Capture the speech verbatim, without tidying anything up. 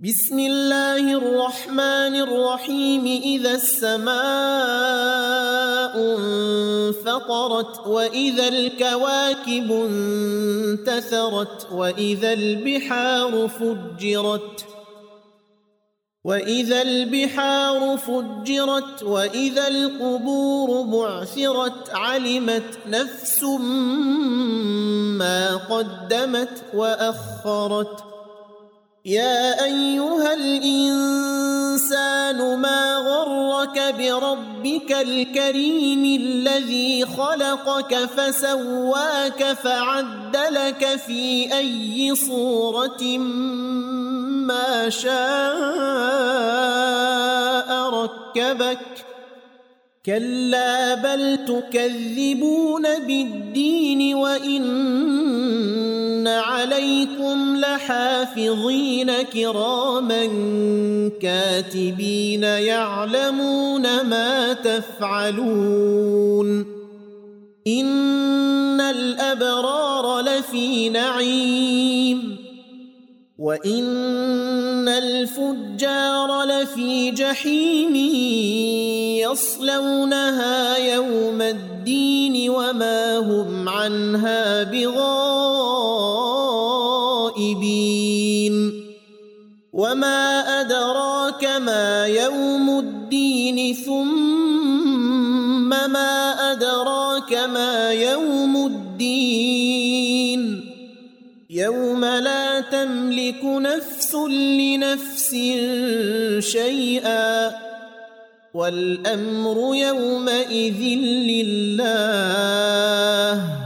بسم الله الرحمن الرحيم إذا السماء انفطرت وإذا الكواكب انتثرت وإذا البحار فجرت وإذا البحار فجرت وإذا القبور بعثرت علمت نفس ما قدمت وأخرت يا أيها الإنسان ما غرك بربك الكريم الذي خلقك فسواك فعدلك في أي صورة ما شاء ركبك كلا بل تكذبون بالدين وإن عليكم لحافظين كراما كاتبين يعلمون ما تفعلون إن الأبرار لفي نعيم وإن الفجار لفي جحيم يصلونها يوم الدين وما هم عنها بغائبين وما أدراك ما يوم الدين ثم ما أدراك ما يوم الدين يوم لا تملك نفس لنفس شيئا والأمر يومئذ لله